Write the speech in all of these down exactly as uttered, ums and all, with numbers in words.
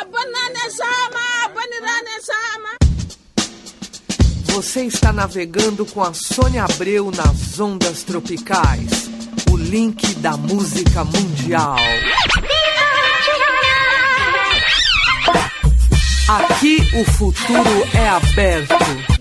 Você está navegando com a Sônia Abreu nas ondas tropicais. O link da música mundial. Aqui o futuro é aberto.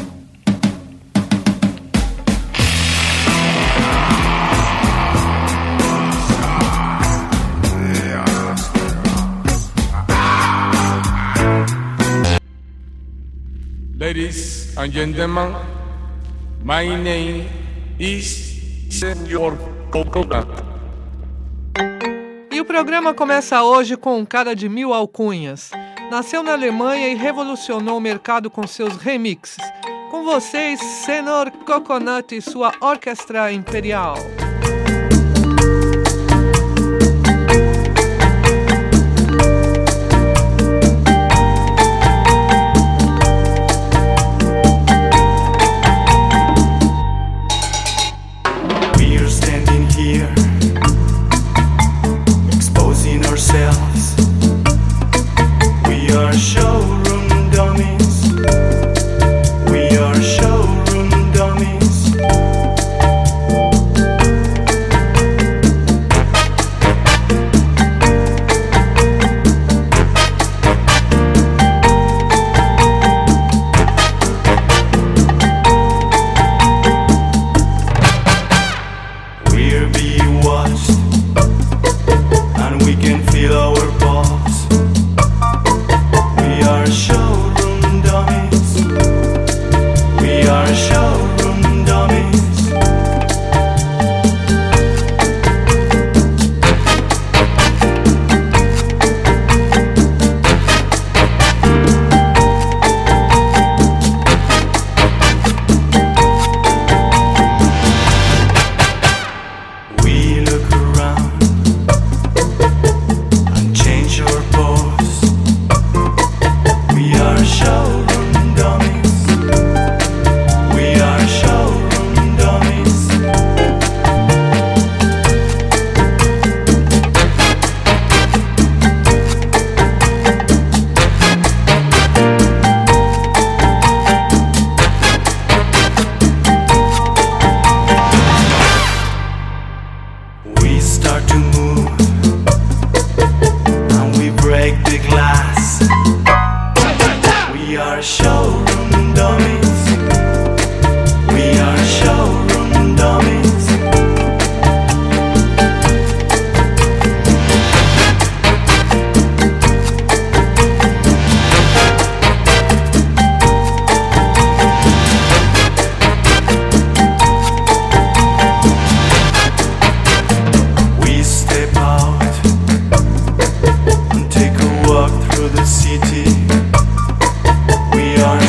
Ladies and gentlemen, my name is Senhor Coconut. E o programa começa hoje com um cara de mil alcunhas. Nasceu na Alemanha e revolucionou o mercado com seus remixes. Com vocês, Senhor Coconut e sua Orquestra Imperial. We are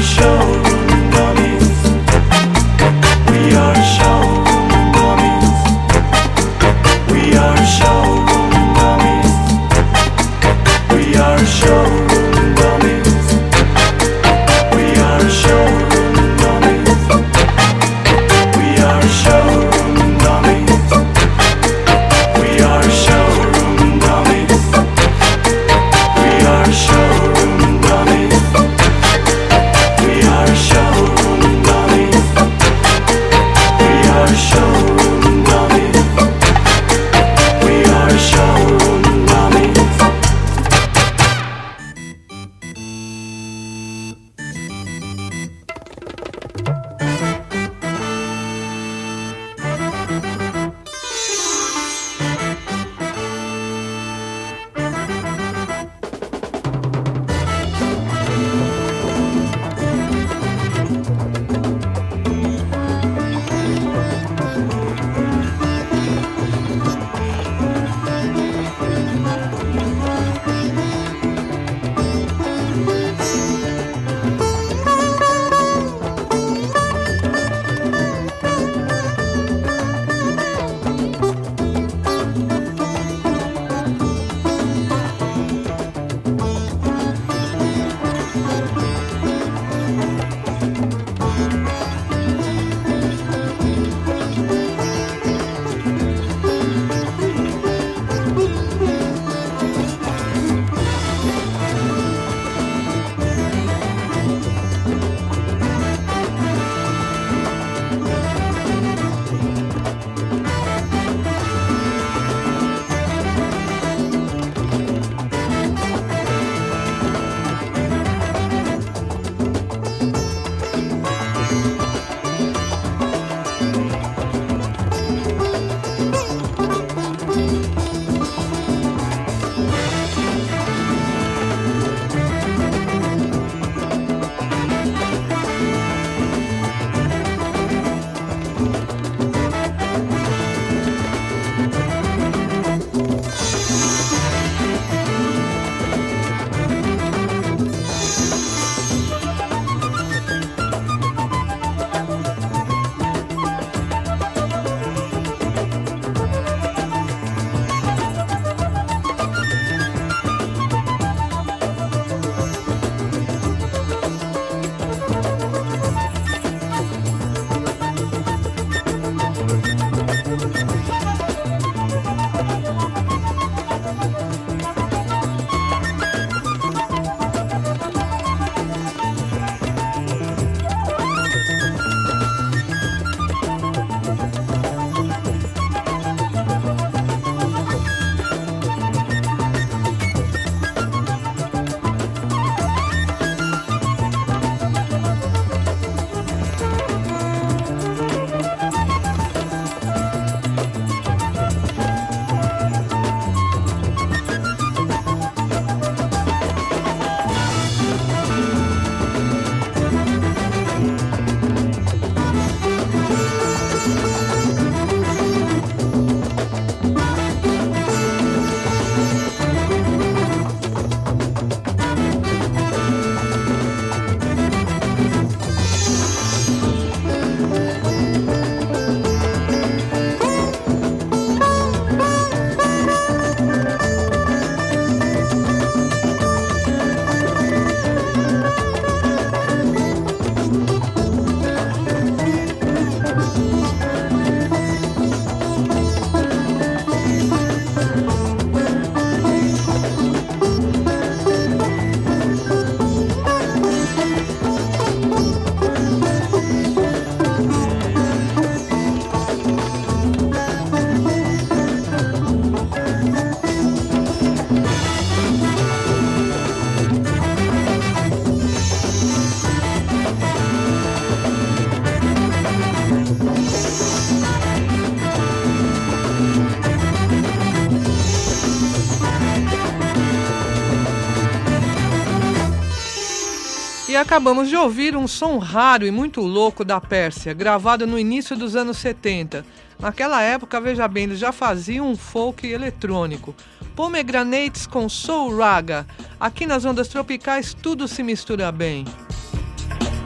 E acabamos de ouvir um som raro e muito louco da Pérsia, gravado no início dos anos setenta. Naquela época, veja bem, eles já faziam um folk eletrônico. Pomegranates com Soul Raga. Aqui nas ondas tropicais tudo se mistura bem.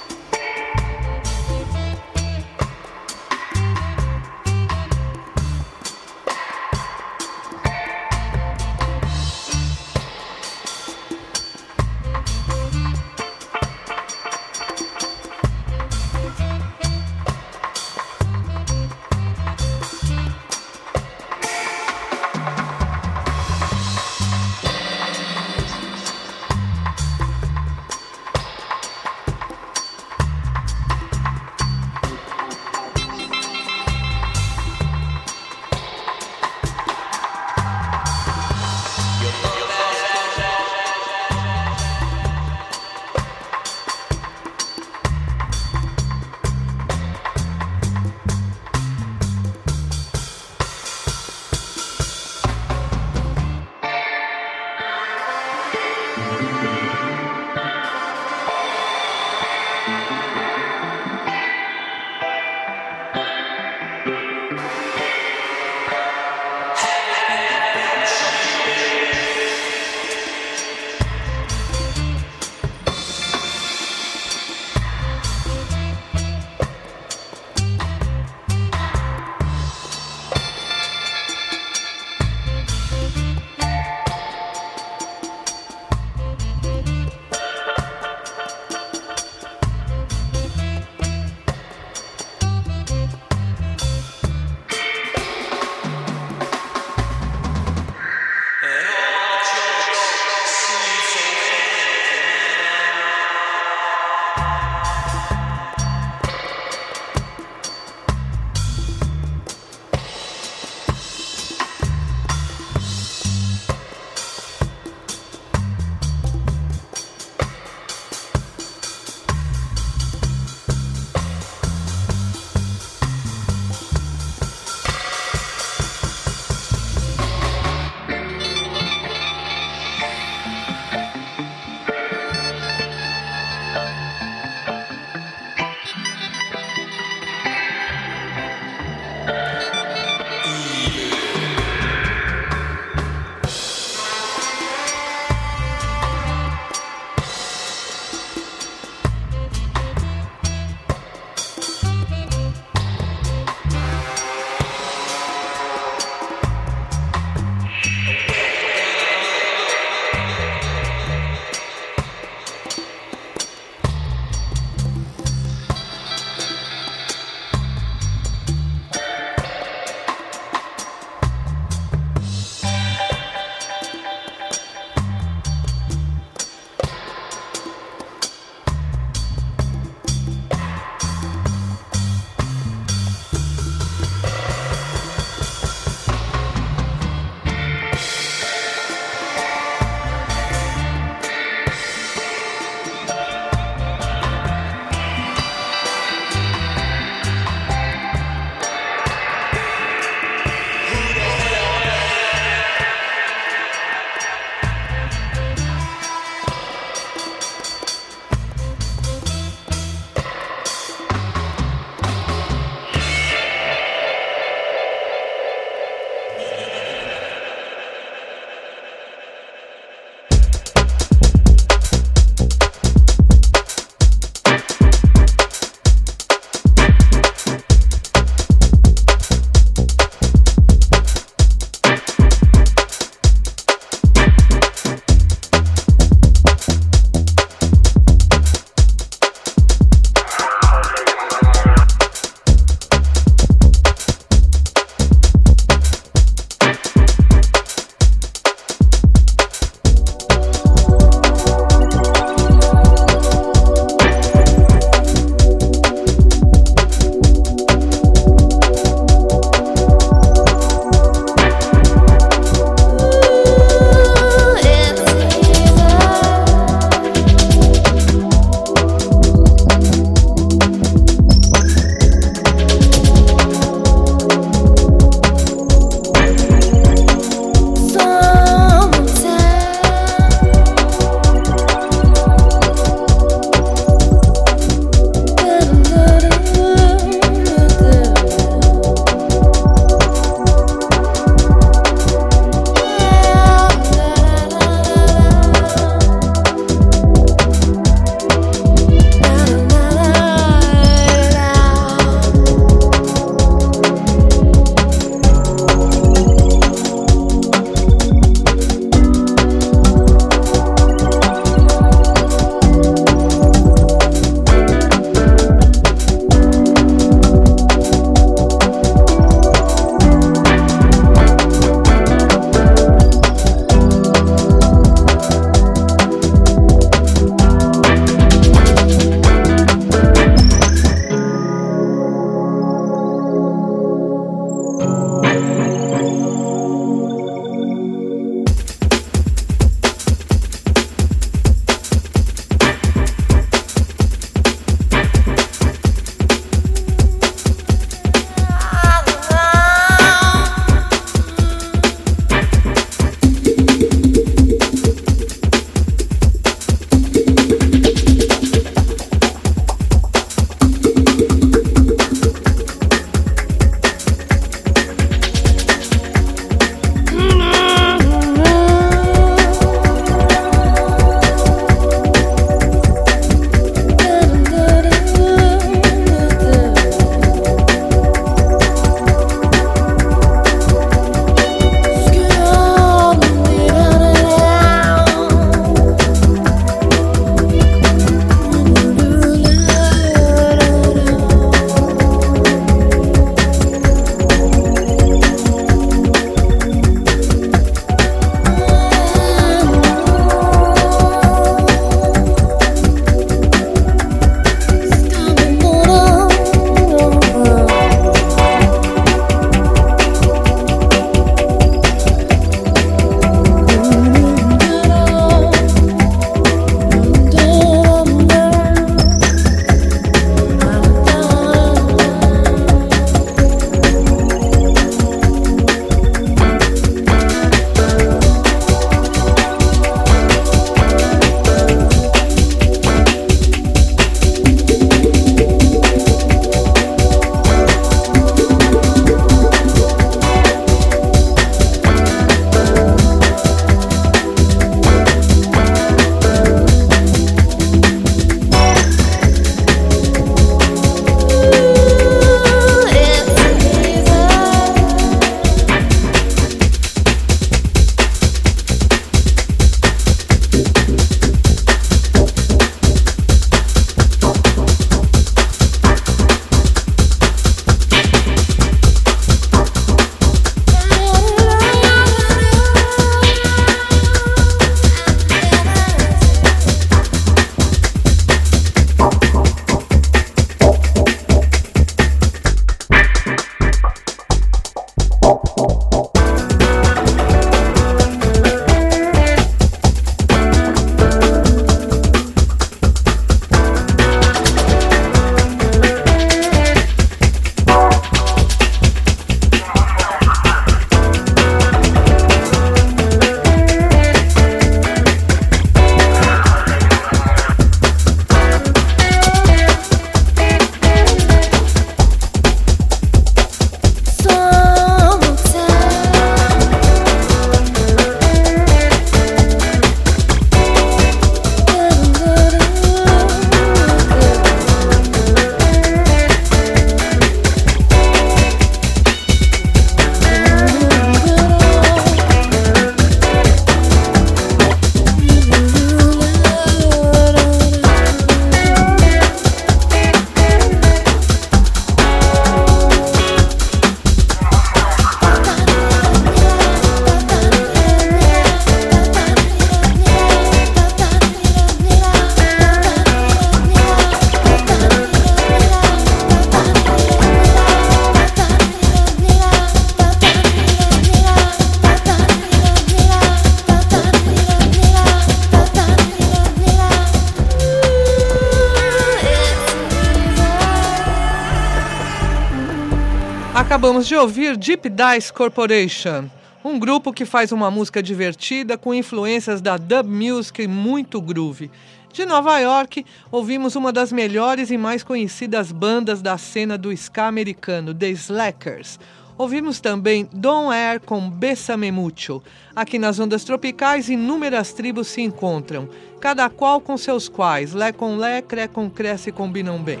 Acabamos de ouvir Deep Dice Corporation, um grupo que faz uma música divertida com influências da dub music muito groove. De Nova York, ouvimos uma das melhores e mais conhecidas bandas da cena do ska americano, The Slackers. Ouvimos também Don Air com Bésame Mucho. Aqui nas ondas tropicais, inúmeras tribos se encontram, cada qual com seus quais, lé com lé, cré com cré se combinam bem.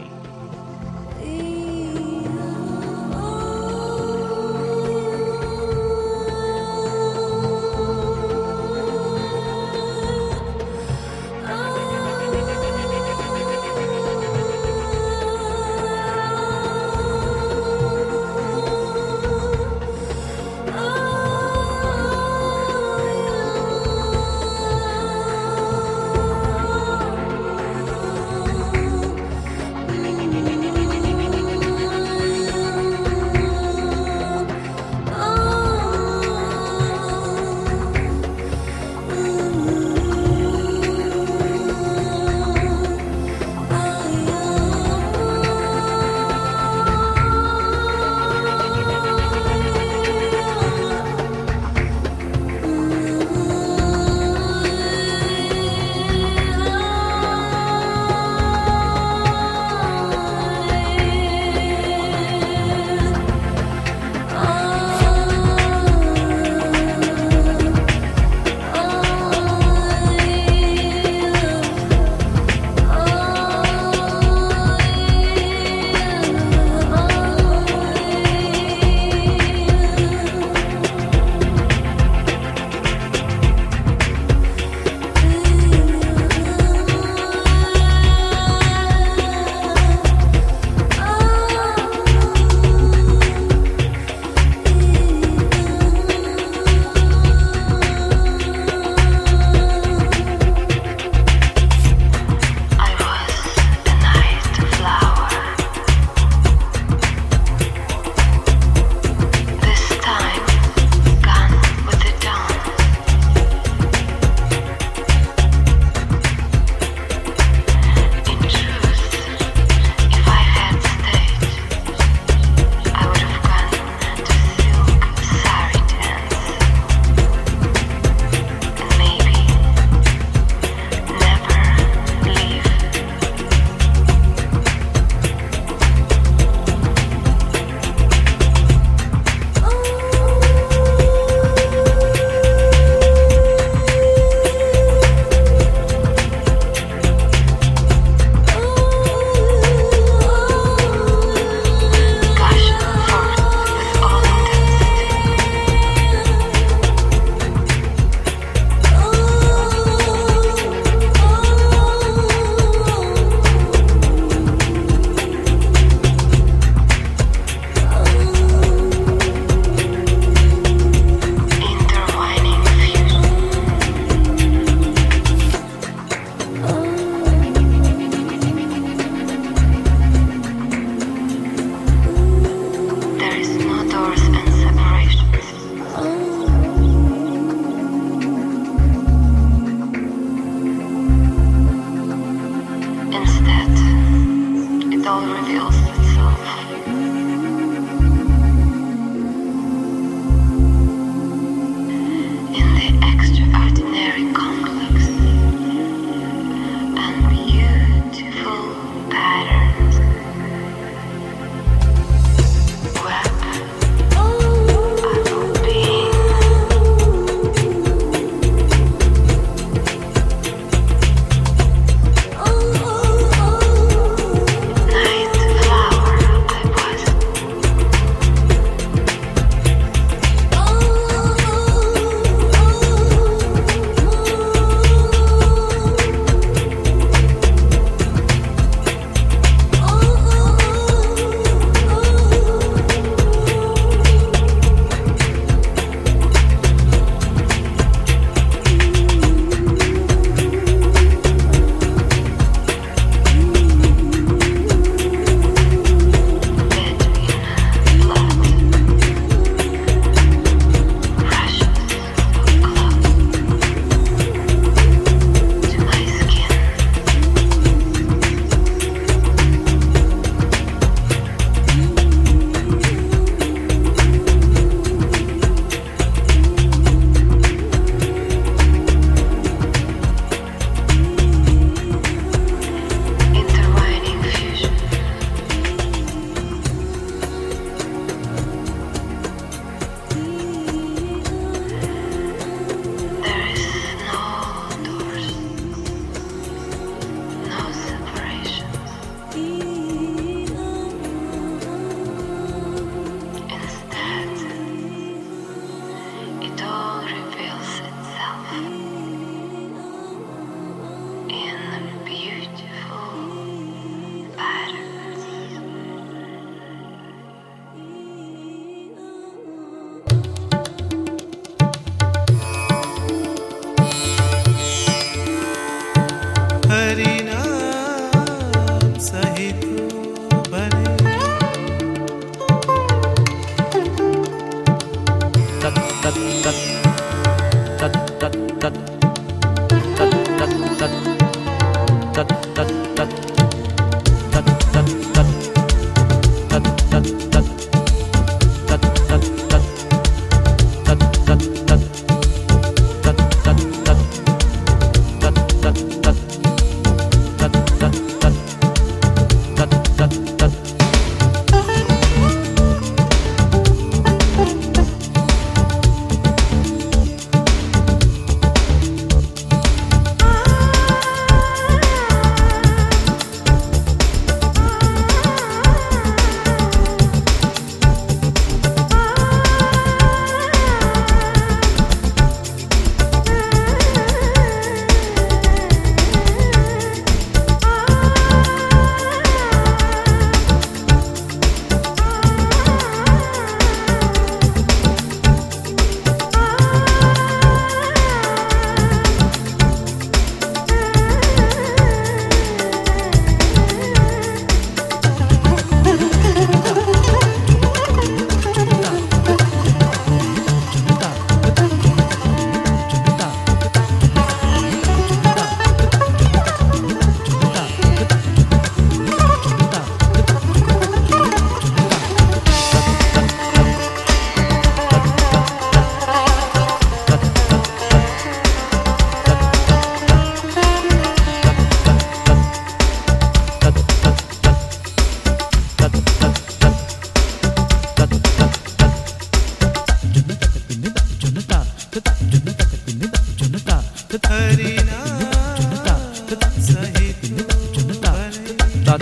Fly.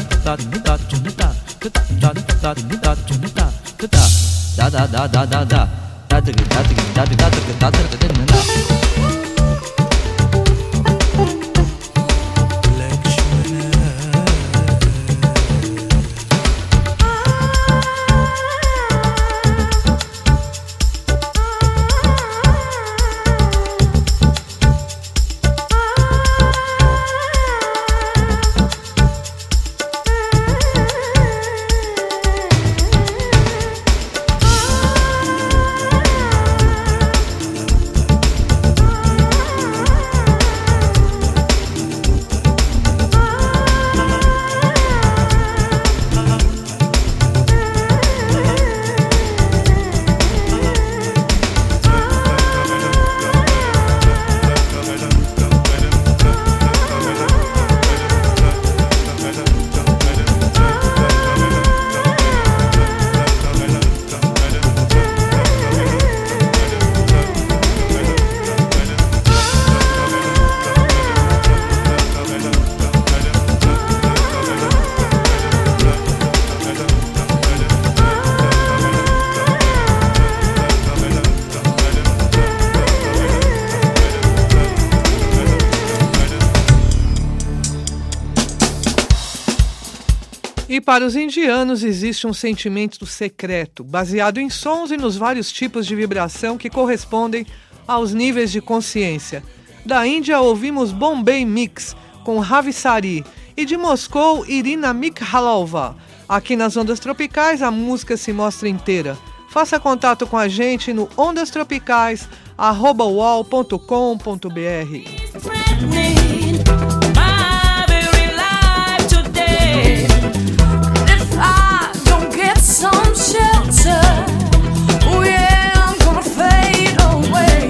E para os indianos existe um sentimento secreto, baseado em sons e nos vários tipos de vibração que correspondem aos níveis de consciência. Da Índia ouvimos Bombay Mix, com Ravi Sari, e de Moscou, Irina Mikhalova. Aqui nas Ondas Tropicais a música se mostra inteira. Faça contato com a gente no ondas tropicais arroba uol ponto com ponto br. Some shelter, oh yeah, I'm gonna fade away.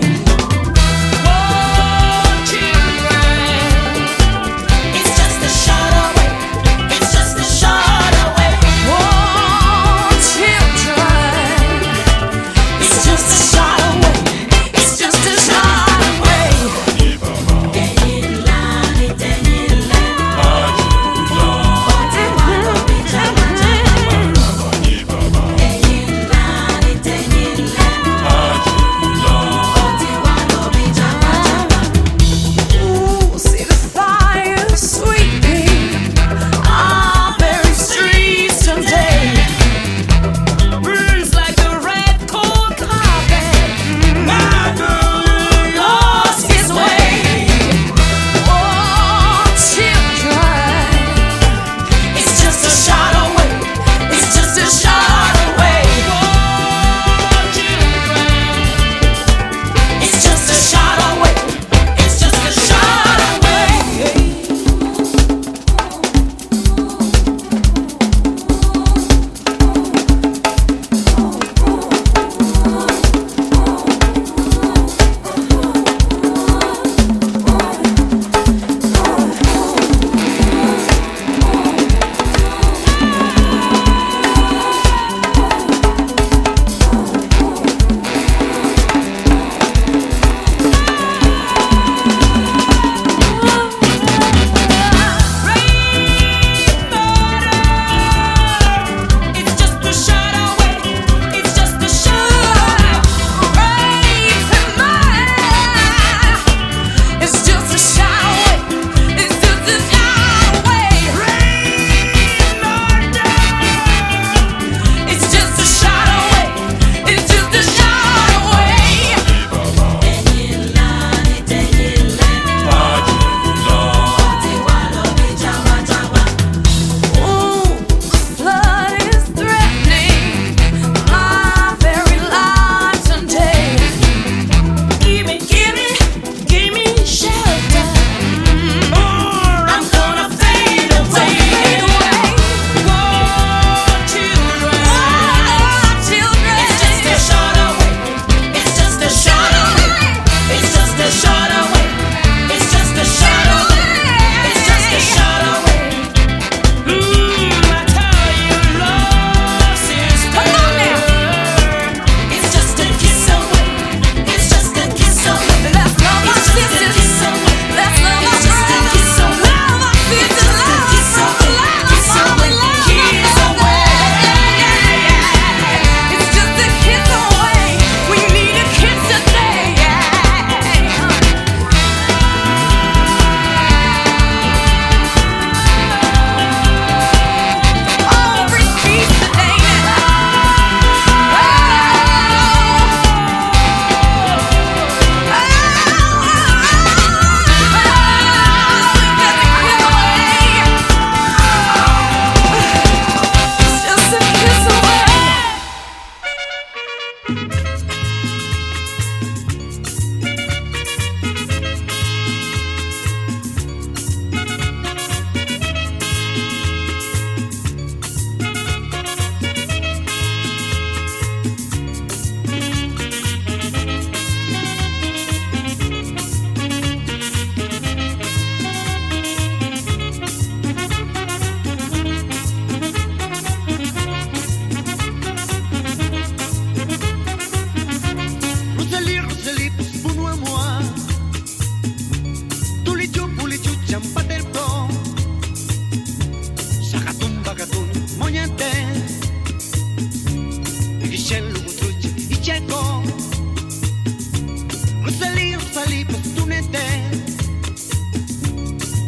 Won't you run? It's just a shot away. It's just a shot away. Won't you run? It's just a shot away. It's just a shot away. Get in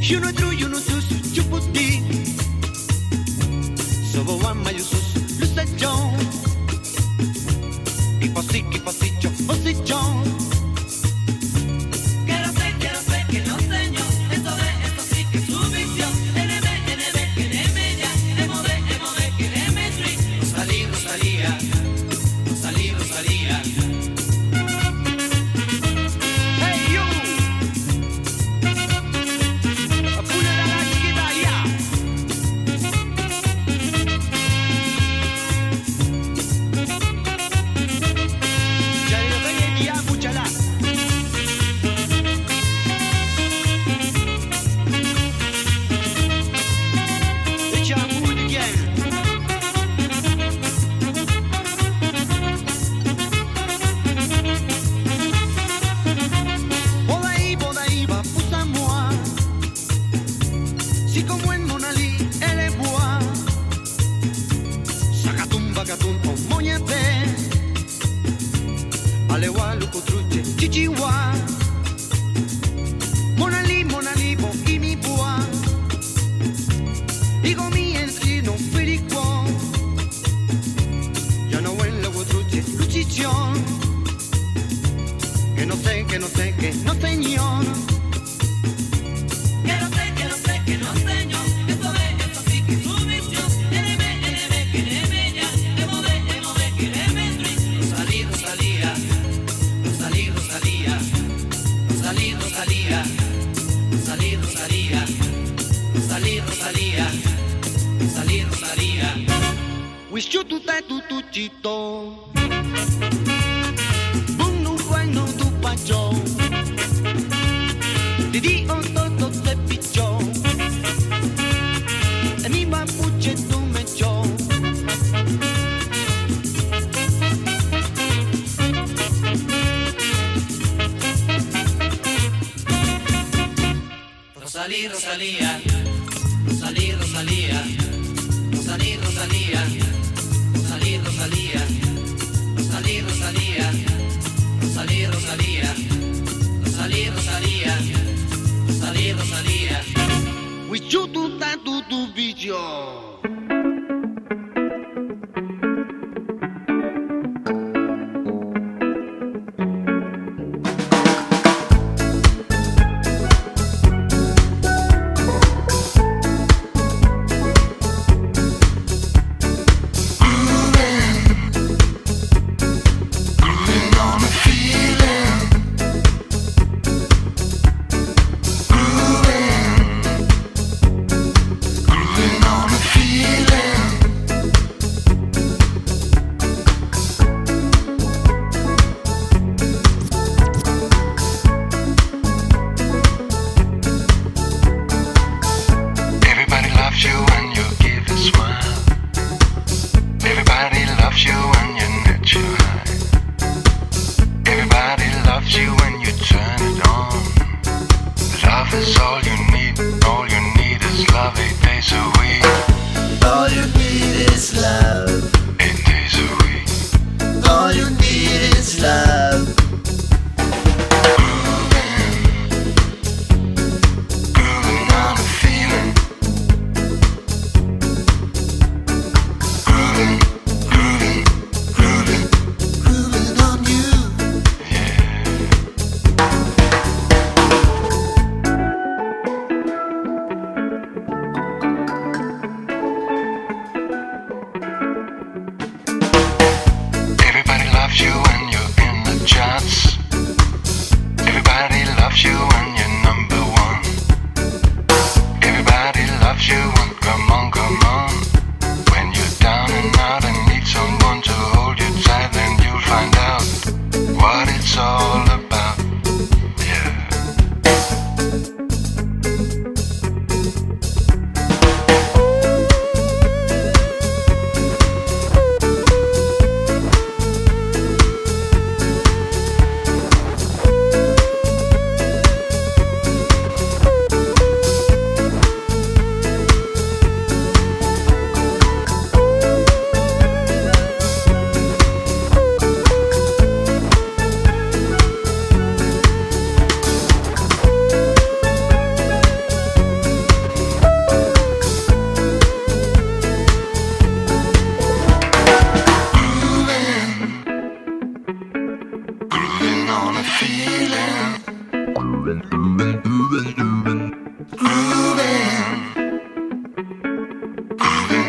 You know true, you know true, you put it. So one my sus, luce John. Y posi, y posicho, posichón. Quiero ser, quiero ser que lo señor. Esto de, esto sí que es su visión. N B, N B, que le me ya. M B, M B, que le me tri. Rosalí, Rosalía, Rosalí, Rosalía. Hey you. Apúrala la chiquita ya. Ya le doy el día, escúchala. Echa muy bien. Bodaí, bodaí, va poussa moi. Si como en Monalí, elle est bois. Sagatum, bagatum, on moñete. Alewa, luco, truche, chichiwa. Monalí, Monalí, bo, y mi bois. Digo mi encino, firico. Ya no huele, truche, luchichón. Que no sé, que no sé, que no señor. Quiero ser, quiero ser que lo señor. Esto de, esto sí que es su visión. N B, N B, que le me ya. M B, M B, que le me tri. Rosalí, Rosalía, Rosalí, Rosalía, Rosalí, Rosalía, Rosalí, Rosalía, Rosalí, Rosalía, Rosalí, Rosalía. Wish you to tai tu tu chito. Bung nu guay no tu pacho. Didi on to to te picho. E mi mapuche tu me cho. Rosalí, Rosalía, Rosalí, Rosalía, Rosalí, Rosalía, Rosalí, Rosalía, Rosalí, Rosalía, Rosalí, Rosalía, Rosalí, Rosalía, Rosalí, Rosalía. Wish you to tai tu tu bicho. Feeling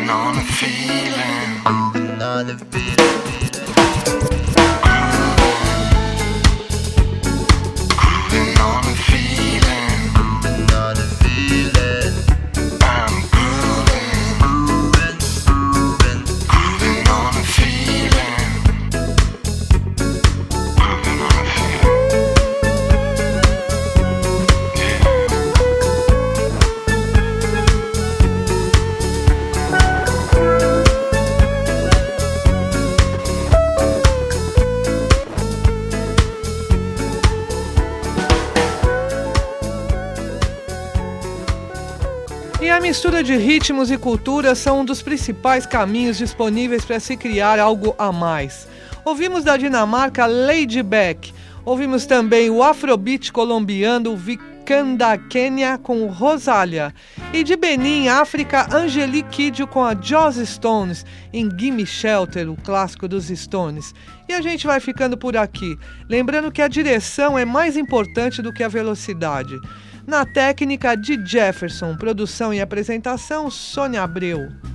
on a feeling. Grooving on a feeling. Grooving on a feeling. Grooving on a feeling. I'm grooving. Grooving, grooving. Grooving on a feeling. Grooving on a feeling. E a mistura de ritmos e culturas são um dos principais caminhos disponíveis para se criar algo a mais. Ouvimos da Dinamarca Lady Beck, ouvimos também o afrobeat colombiano Vicanda Kenya com Rosália, e de Benin, África, Angelique Kidjo com a Joss Stones em Gimme Shelter, o clássico dos Stones. E a gente vai ficando por aqui, lembrando que a direção é mais importante do que a velocidade. Na técnica de Jefferson, produção e apresentação, Sônia Abreu.